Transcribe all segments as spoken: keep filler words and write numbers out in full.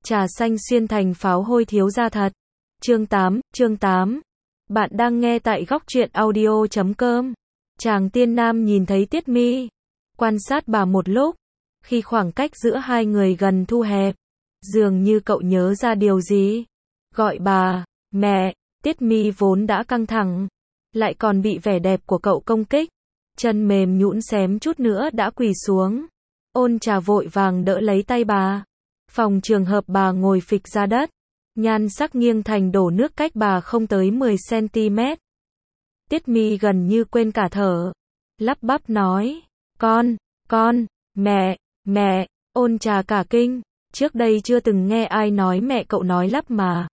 Trà xanh xuyên thành pháo hôi thiếu gia thật. Chương tám, chương tám. Bạn đang nghe tại góc truyện audio chấm com. Chàng tiên nam nhìn thấy Tiết Mi, quan sát bà một lúc, khi khoảng cách giữa hai người gần thu hẹp, dường như cậu nhớ ra điều gì, gọi bà, mẹ. Tiết Mi vốn đã căng thẳng, lại còn bị vẻ đẹp của cậu công kích, chân mềm nhũn xém chút nữa đã quỳ xuống. Ôn Trà vội vàng đỡ lấy tay bà, phòng trường hợp bà ngồi phịch ra đất, nhan sắc nghiêng thành đổ nước cách bà không tới mười xăng ti mét. Tiết Mi gần như quên cả thở, lắp bắp nói, con, con, mẹ, mẹ. Ôn Trà cả kinh, trước đây chưa từng nghe ai nói mẹ cậu nói lắp mà.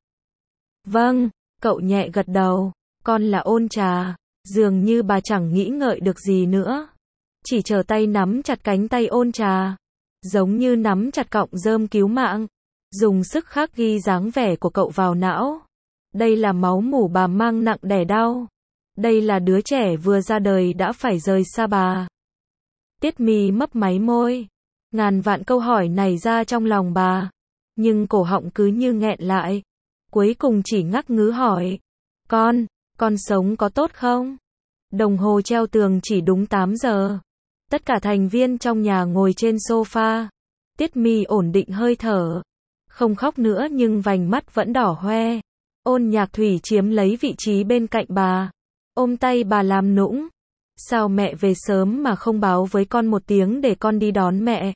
Vâng, cậu nhẹ gật đầu, con là Ôn Trà. Dường như bà chẳng nghĩ ngợi được gì nữa, chỉ chờ tay nắm chặt cánh tay Ôn Trà, giống như nắm chặt cọng rơm cứu mạng, dùng sức khắc ghi dáng vẻ của cậu vào não. Đây là máu mủ bà mang nặng đẻ đau. Đây là đứa trẻ vừa ra đời đã phải rời xa bà. Tiết Mi mấp máy môi, ngàn vạn câu hỏi nảy ra trong lòng bà, nhưng cổ họng cứ như nghẹn lại, cuối cùng chỉ ngắc ngứ hỏi, con, con sống có tốt không? Đồng hồ treo tường chỉ đúng tám giờ. Tất cả thành viên trong nhà ngồi trên sofa. Tiết Mi ổn định hơi thở, không khóc nữa nhưng vành mắt vẫn đỏ hoe. Ôn Nhạc Thủy chiếm lấy vị trí bên cạnh bà, ôm tay bà làm nũng. Sao mẹ về sớm mà không báo với con một tiếng để con đi đón mẹ?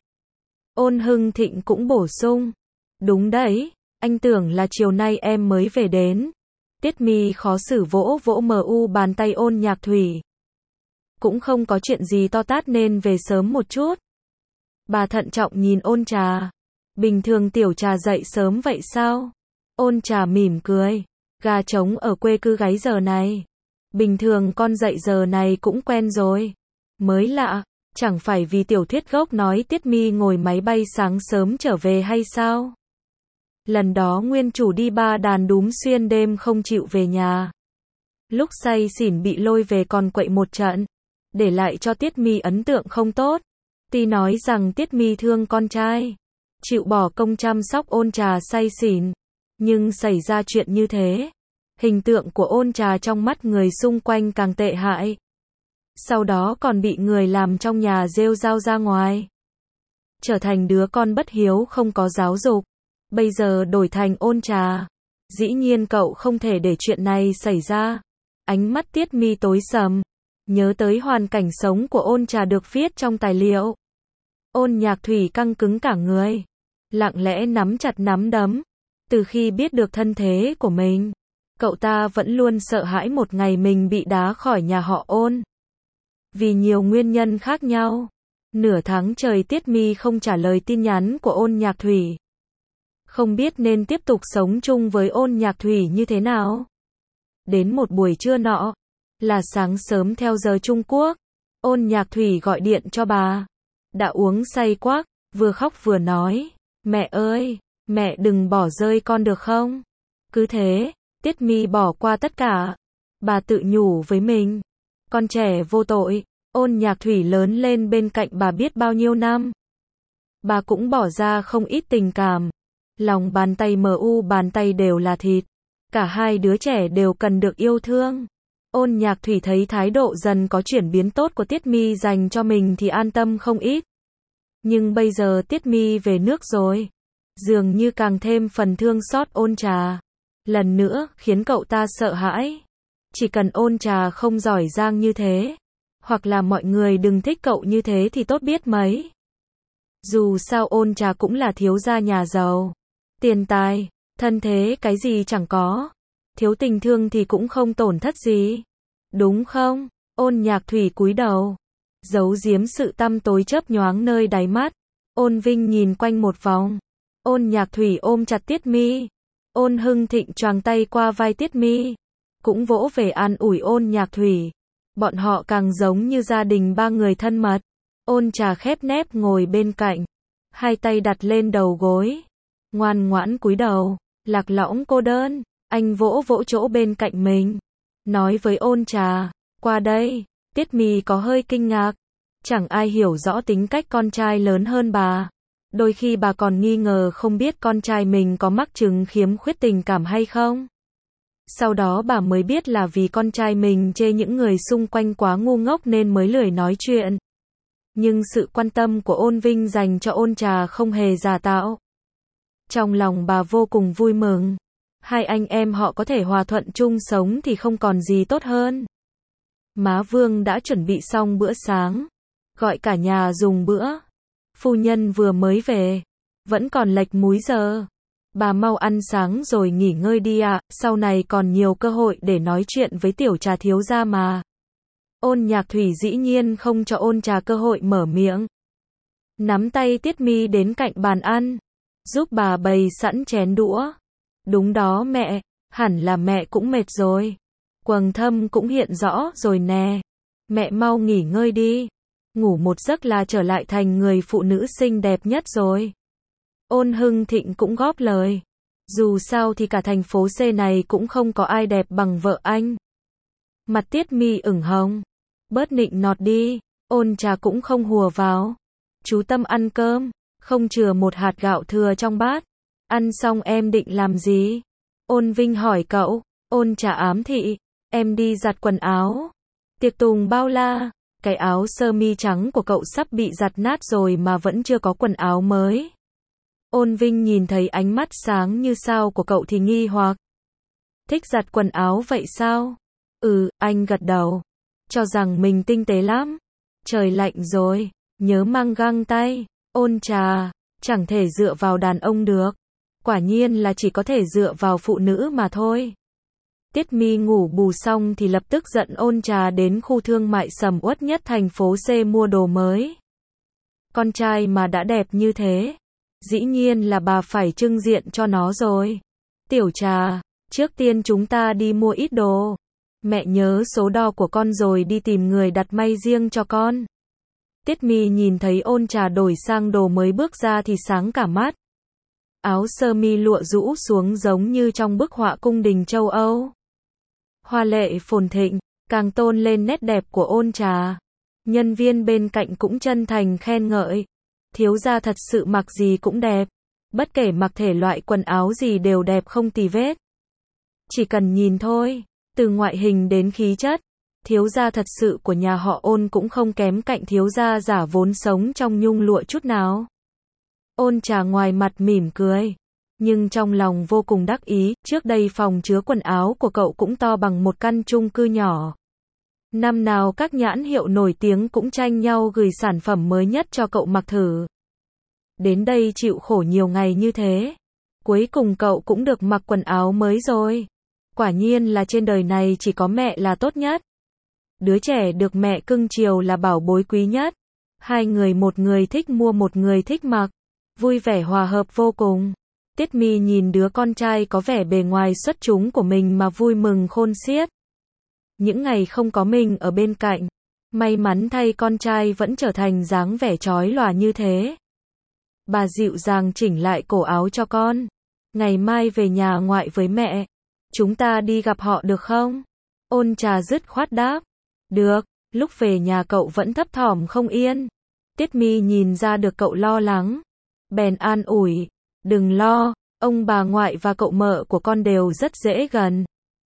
Ôn Hưng Thịnh cũng bổ sung, đúng đấy, anh tưởng là chiều nay em mới về đến. Tiết Mi khó xử vỗ vỗ mờ u bàn tay Ôn Nhạc Thủy. Cũng không có chuyện gì to tát nên về sớm một chút. Bà thận trọng nhìn Ôn Trà. Bình thường tiểu Trà dậy sớm vậy sao? Ôn Trà mỉm cười. Gà trống ở quê cứ gáy giờ này. Bình thường con dậy giờ này cũng quen rồi. Mới lạ, chẳng phải vì tiểu thuyết gốc nói Tiết Mi ngồi máy bay sáng sớm trở về hay sao? Lần đó nguyên chủ đi ba đàn đúm xuyên đêm không chịu về nhà. Lúc say xỉn bị lôi về còn quậy một trận, để lại cho Tiết Mi ấn tượng không tốt. Tuy nói rằng Tiết Mi thương con trai, chịu bỏ công chăm sóc Ôn Trà say xỉn, nhưng xảy ra chuyện như thế, hình tượng của Ôn Trà trong mắt người xung quanh càng tệ hại. Sau đó còn bị người làm trong nhà rêu rao ra ngoài, trở thành đứa con bất hiếu không có giáo dục. Bây giờ đổi thành Ôn Trà, dĩ nhiên cậu không thể để chuyện này xảy ra. Ánh mắt Tiết Mi tối sầm, nhớ tới hoàn cảnh sống của Ôn Trà được viết trong tài liệu. Ôn Nhạc Thủy căng cứng cả người, lặng lẽ nắm chặt nắm đấm. Từ khi biết được thân thế của mình, cậu ta vẫn luôn sợ hãi một ngày mình bị đá khỏi nhà họ Ôn. Vì nhiều nguyên nhân khác nhau, nửa tháng trời Tiết Mi không trả lời tin nhắn của Ôn Nhạc Thủy. Không biết nên tiếp tục sống chung với Ôn Nhạc Thủy như thế nào. Đến một buổi trưa nọ, là sáng sớm theo giờ Trung Quốc, Ôn Nhạc Thủy gọi điện cho bà. Đã uống say quắc, vừa khóc vừa nói, mẹ ơi, mẹ đừng bỏ rơi con được không? Cứ thế, Tiết Mi bỏ qua tất cả. Bà tự nhủ với mình, con trẻ vô tội. Ôn Nhạc Thủy lớn lên bên cạnh bà biết bao nhiêu năm. Bà cũng bỏ ra không ít tình cảm. Lòng bàn tay mờ u bàn tay đều là thịt. Cả hai đứa trẻ đều cần được yêu thương. Ôn Nhạc Thủy thấy thái độ dần có chuyển biến tốt của Tiết Mi dành cho mình thì an tâm không ít. Nhưng bây giờ Tiết Mi về nước rồi, dường như càng thêm phần thương xót Ôn Trà. Lần nữa khiến cậu ta sợ hãi. Chỉ cần Ôn Trà không giỏi giang như thế, hoặc là mọi người đừng thích cậu như thế thì tốt biết mấy. Dù sao Ôn Trà cũng là thiếu gia nhà giàu. Tiền tài, thân thế cái gì chẳng có. Thiếu tình thương thì cũng không tổn thất gì. Đúng không? Ôn Nhạc Thủy cúi đầu, giấu giếm sự tăm tối chớp nhoáng nơi đáy mắt. Ôn Vinh nhìn quanh một vòng. Ôn Nhạc Thủy ôm chặt Tiết Mi. Ôn Hưng Thịnh choàng tay qua vai Tiết Mi, cũng vỗ về an ủi Ôn Nhạc Thủy. Bọn họ càng giống như gia đình ba người thân mật. Ôn Trà khép nép ngồi bên cạnh, hai tay đặt lên đầu gối, ngoan ngoãn cúi đầu, lạc lõng cô đơn. Anh vỗ vỗ chỗ bên cạnh mình, nói với Ôn Trà, qua đây. Tiết Mi có hơi kinh ngạc, chẳng ai hiểu rõ tính cách con trai lớn hơn bà. Đôi khi bà còn nghi ngờ không biết con trai mình có mắc chứng khiếm khuyết tình cảm hay không. Sau đó bà mới biết là vì con trai mình chê những người xung quanh quá ngu ngốc nên mới lười nói chuyện. Nhưng sự quan tâm của Ôn Vinh dành cho Ôn Trà không hề giả tạo. Trong lòng bà vô cùng vui mừng. Hai anh em họ có thể hòa thuận chung sống thì không còn gì tốt hơn. Má Vương đã chuẩn bị xong bữa sáng, gọi cả nhà dùng bữa. Phu nhân vừa mới về, vẫn còn lệch múi giờ. Bà mau ăn sáng rồi nghỉ ngơi đi ạ, sau này còn nhiều cơ hội để nói chuyện với tiểu Trà thiếu gia mà. Ôn Nhạc Thủy dĩ nhiên không cho Ôn Trà cơ hội mở miệng. Nắm tay Tiết Mi đến cạnh bàn ăn, giúp bà bày sẵn chén đũa. Đúng đó mẹ, hẳn là mẹ cũng mệt rồi. Quầng thâm cũng hiện rõ rồi nè. Mẹ mau nghỉ ngơi đi. Ngủ một giấc là trở lại thành người phụ nữ xinh đẹp nhất rồi. Ôn Hưng Thịnh cũng góp lời. Dù sao thì cả thành phố C này cũng không có ai đẹp bằng vợ anh. Mặt Tiết Mi ửng hồng. Bớt nịnh nọt đi. Ôn Trà cũng không hùa vào. Chú tâm ăn cơm. Không chừa một hạt gạo thừa trong bát. Ăn xong em định làm gì? Ôn Vinh hỏi cậu. Ôn Trà ám thị. Em đi giặt quần áo. Tiệc tùng bao la. Cái áo sơ mi trắng của cậu sắp bị giặt nát rồi mà vẫn chưa có quần áo mới. Ôn Vinh nhìn thấy ánh mắt sáng như sao của cậu thì nghi hoặc. Thích giặt quần áo vậy sao? Ừ, anh gật đầu. Cho rằng mình tinh tế lắm. Trời lạnh rồi, nhớ mang găng tay. Ôn Trà, chẳng thể dựa vào đàn ông được. Quả nhiên là chỉ có thể dựa vào phụ nữ mà thôi. Tiết Mi ngủ bù xong thì lập tức dẫn Ôn Trà đến khu thương mại sầm uất nhất thành phố C mua đồ mới. Con trai mà đã đẹp như thế, dĩ nhiên là bà phải trưng diện cho nó rồi. Tiểu Trà, trước tiên chúng ta đi mua ít đồ. Mẹ nhớ số đo của con rồi đi tìm người đặt may riêng cho con. Tiết Mi nhìn thấy Ôn Trà đổi sang đồ mới bước ra thì sáng cả mắt. Áo sơ mi lụa rũ xuống giống như trong bức họa cung đình châu Âu. Hoa lệ phồn thịnh, càng tôn lên nét đẹp của Ôn Trà. Nhân viên bên cạnh cũng chân thành khen ngợi. Thiếu gia thật sự mặc gì cũng đẹp. Bất kể mặc thể loại quần áo gì đều đẹp không tì vết. Chỉ cần nhìn thôi, từ ngoại hình đến khí chất, thiếu gia thật sự của nhà họ Ôn cũng không kém cạnh thiếu gia giả vốn sống trong nhung lụa chút nào. Ôn Trà ngoài mặt mỉm cười, nhưng trong lòng vô cùng đắc ý, trước đây phòng chứa quần áo của cậu cũng to bằng một căn chung cư nhỏ. Năm nào các nhãn hiệu nổi tiếng cũng tranh nhau gửi sản phẩm mới nhất cho cậu mặc thử. Đến đây chịu khổ nhiều ngày như thế, cuối cùng cậu cũng được mặc quần áo mới rồi. Quả nhiên là trên đời này chỉ có mẹ là tốt nhất. Đứa trẻ được mẹ cưng chiều là bảo bối quý nhất. Hai người, một người thích mua một người thích mặc, vui vẻ hòa hợp vô cùng. Tiết Mi nhìn đứa con trai có vẻ bề ngoài xuất chúng của mình mà vui mừng khôn xiết. Những ngày không có mình ở bên cạnh, may mắn thay con trai vẫn trở thành dáng vẻ chói lòa như thế. Bà dịu dàng chỉnh lại cổ áo cho con. Ngày mai về nhà ngoại với mẹ. Chúng ta đi gặp họ được không? Ôn Trà dứt khoát đáp. Được, lúc về nhà cậu vẫn thấp thỏm không yên. Tiết Mi nhìn ra được cậu lo lắng. Bèn an ủi. Đừng lo, ông bà ngoại và cậu mợ của con đều rất dễ gần.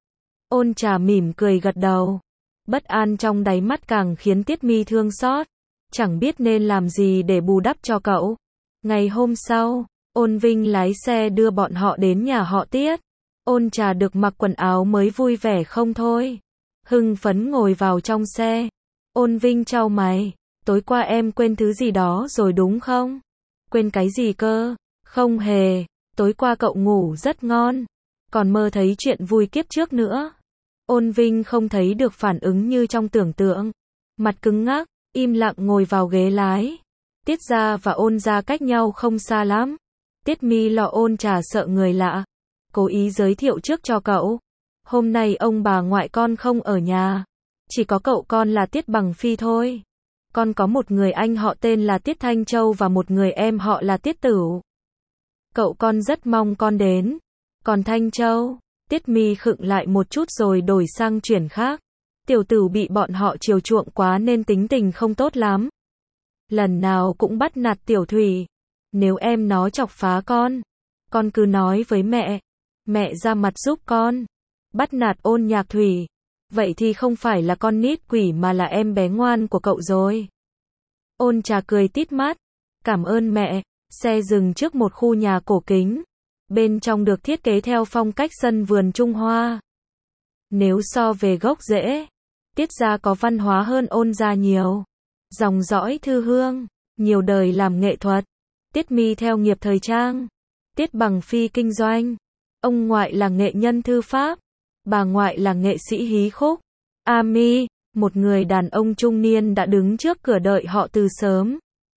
Ôn Trà mỉm cười gật đầu. Bất an trong đáy mắt càng khiến Tiết Mi thương xót. Chẳng biết nên làm gì để bù đắp cho cậu. Ngày hôm sau, Ôn Vinh lái xe đưa bọn họ đến nhà họ Tiết. Ôn Trà được mặc quần áo mới vui vẻ không thôi. Hưng phấn ngồi vào trong xe. Ôn Vinh chau mày. Tối qua em quên thứ gì đó rồi đúng không? Quên cái gì cơ? Không hề. Tối qua cậu ngủ rất ngon. Còn mơ thấy chuyện vui kiếp trước nữa. Ôn Vinh không thấy được phản ứng như trong tưởng tượng. Mặt cứng ngắc, im lặng ngồi vào ghế lái. Tiết gia và Ôn gia cách nhau không xa lắm. Tiết Mi lo Ôn Trà sợ người lạ, cố ý giới thiệu trước cho cậu. Hôm nay ông bà ngoại con không ở nhà. Chỉ có cậu con là Tiết Bằng Phi thôi. Con có một người anh họ tên là Tiết Thanh Châu và một người em họ là Tiết Tửu. Cậu con rất mong con đến. Còn Thanh Châu, Tiết Mi khựng lại một chút rồi đổi sang chuyển khác. Tiểu Tửu bị bọn họ chiều chuộng quá nên tính tình không tốt lắm. Lần nào cũng bắt nạt Tiểu Thủy. Nếu em nó chọc phá con, con cứ nói với mẹ. Mẹ ra mặt giúp con. Bắt nạt Ôn Nhạc Thủy. Vậy thì không phải là con nít quỷ mà là em bé ngoan của cậu rồi. Ôn Trà cười tít mắt. Cảm ơn mẹ. Xe dừng trước một khu nhà cổ kính. Bên trong được thiết kế theo phong cách sân vườn Trung Hoa. Nếu so về gốc rễ, Tiết gia có văn hóa hơn Ôn gia nhiều. Dòng dõi Thư Hương, nhiều đời làm nghệ thuật. Tiết Mi theo nghiệp thời trang. Tiết Bằng Phi kinh doanh. Ông ngoại là nghệ nhân thư pháp. Bà ngoại là nghệ sĩ hí khúc. A Mi, một người đàn ông trung niên đã đứng trước cửa đợi họ từ sớm.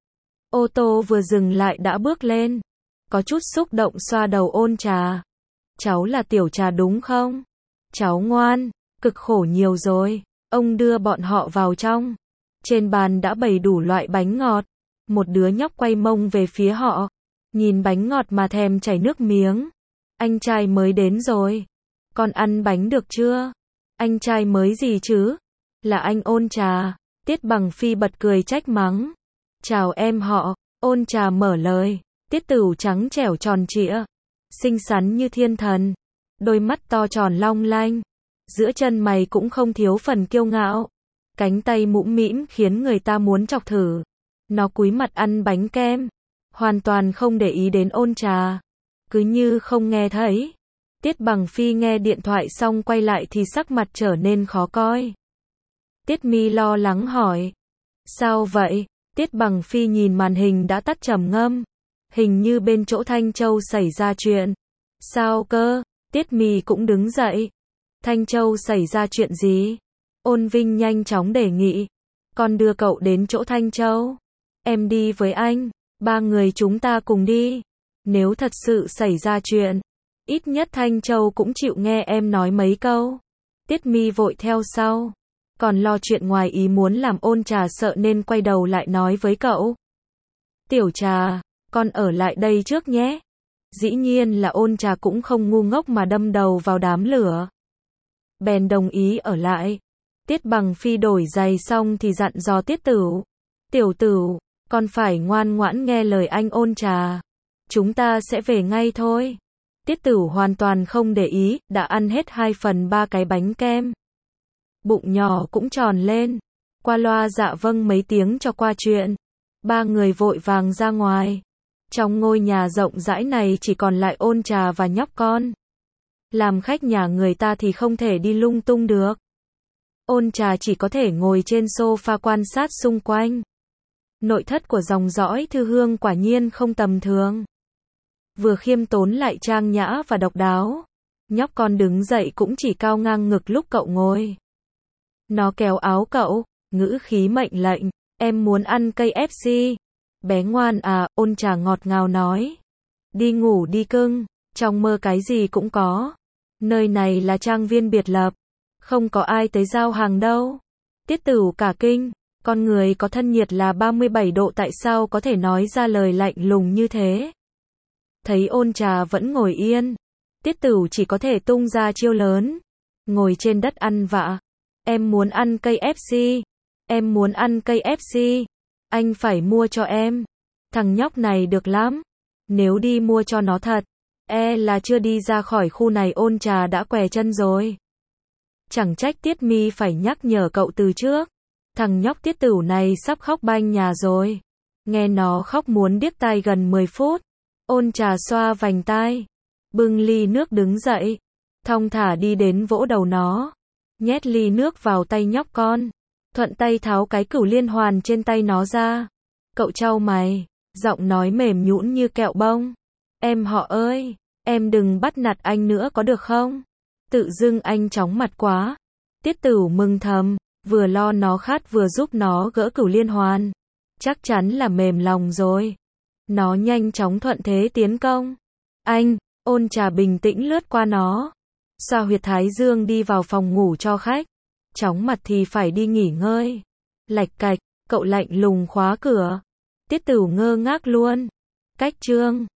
Ô tô vừa dừng lại đã bước lên. Có chút xúc động xoa đầu Ôn Trà. Cháu là Tiểu Trà đúng không? Cháu ngoan, cực khổ nhiều rồi. Ông đưa bọn họ vào trong. Trên bàn đã bày đủ loại bánh ngọt. Một đứa nhóc quay mông về phía họ. Nhìn bánh ngọt mà thèm chảy nước miếng. Anh trai mới đến rồi. Con ăn bánh được chưa? Anh trai mới gì chứ? Là anh Ôn Trà. Tiết Bằng Phi bật cười trách mắng. Chào em họ. Ôn Trà mở lời. Tiết Tửu trắng trẻo tròn trịa. Xinh xắn như thiên thần. Đôi mắt to tròn long lanh. Giữa chân mày cũng không thiếu phần kiêu ngạo. Cánh tay mũm mĩm khiến người ta muốn chọc thử. Nó cúi mặt ăn bánh kem. Hoàn toàn không để ý đến Ôn Trà. Cứ như không nghe thấy. Tiết Bằng Phi nghe điện thoại xong quay lại thì sắc mặt trở nên khó coi. Tiết Mi lo lắng hỏi. Sao vậy? Tiết Bằng Phi nhìn màn hình đã tắt trầm ngâm. Hình như bên chỗ Thanh Châu xảy ra chuyện. Sao cơ? Tiết Mi cũng đứng dậy. Thanh Châu xảy ra chuyện gì? Ôn Vinh nhanh chóng đề nghị. Con đưa cậu đến chỗ Thanh Châu. Em đi với anh. Ba người chúng ta cùng đi. Nếu thật sự xảy ra chuyện, ít nhất Thanh Châu cũng chịu nghe em nói mấy câu. Tiết Mi vội theo sau. Còn lo chuyện ngoài ý muốn làm Ôn Trà sợ nên quay đầu lại nói với cậu. Tiểu Trà, con ở lại đây trước nhé. Dĩ nhiên là Ôn Trà cũng không ngu ngốc mà đâm đầu vào đám lửa. Bèn đồng ý ở lại. Tiết Bằng Phi đổi giày xong thì dặn dò Tiết Tửu. Tiểu Tửu, con phải ngoan ngoãn nghe lời anh Ôn Trà. Chúng ta sẽ về ngay thôi. Tiết Tửu hoàn toàn không để ý, đã ăn hết hai phần ba cái bánh kem. Bụng nhỏ cũng tròn lên. Qua loa dạ vâng mấy tiếng cho qua chuyện. Ba người vội vàng ra ngoài. Trong ngôi nhà rộng rãi này chỉ còn lại Ôn Trà và nhóc con. Làm khách nhà người ta thì không thể đi lung tung được. Ôn Trà chỉ có thể ngồi trên sofa quan sát xung quanh. Nội thất của dòng dõi Thư Hương quả nhiên không tầm thường. Vừa khiêm tốn lại trang nhã và độc đáo. Nhóc con đứng dậy cũng chỉ cao ngang ngực lúc cậu ngồi. Nó kéo áo cậu, ngữ khí mệnh lệnh. Em muốn ăn cây ép xê. Bé ngoan à, Ôn Trà ngọt ngào nói. Đi ngủ đi cưng, trong mơ cái gì cũng có. Nơi này là trang viên biệt lập. Không có ai tới giao hàng đâu. Tiết Tửu cả kinh. Con người có thân nhiệt là ba mươi bảy độ tại sao có thể nói ra lời lạnh lùng như thế. Thấy Ôn Trà vẫn ngồi yên. Tiết Tửu chỉ có thể tung ra chiêu lớn. Ngồi trên đất ăn vạ. Em muốn ăn cây ép xê. Em muốn ăn cây ép xê. Anh phải mua cho em. Thằng nhóc này được lắm. Nếu đi mua cho nó thật, e là chưa đi ra khỏi khu này Ôn Trà đã què chân rồi. Chẳng trách Tiết Mi phải nhắc nhở cậu từ trước. Thằng nhóc Tiết Tửu này sắp khóc banh nhà rồi. Nghe nó khóc muốn điếc tai gần mười phút. Ôn Trà xoa vành tai. Bưng ly nước đứng dậy. Thong thả đi đến vỗ đầu nó. Nhét ly nước vào tay nhóc con. Thuận tay tháo cái cửu liên hoàn trên tay nó ra. Cậu chau mày. Giọng nói mềm nhũn như kẹo bông. Em họ ơi, em đừng bắt nạt anh nữa có được không? Tự dưng anh chóng mặt quá. Tiết Tửu mừng thầm. Vừa lo nó khát vừa giúp nó gỡ cửu liên hoàn. Chắc chắn là mềm lòng rồi. Nó nhanh chóng thuận thế tiến công. Anh, Ôn Trà bình tĩnh lướt qua nó. Xoa huyệt thái dương đi vào phòng ngủ cho khách. Chóng mặt thì phải đi nghỉ ngơi. Lạch cạch, cậu lạnh lùng khóa cửa. Tiết Tửu ngơ ngác luôn. Cách chương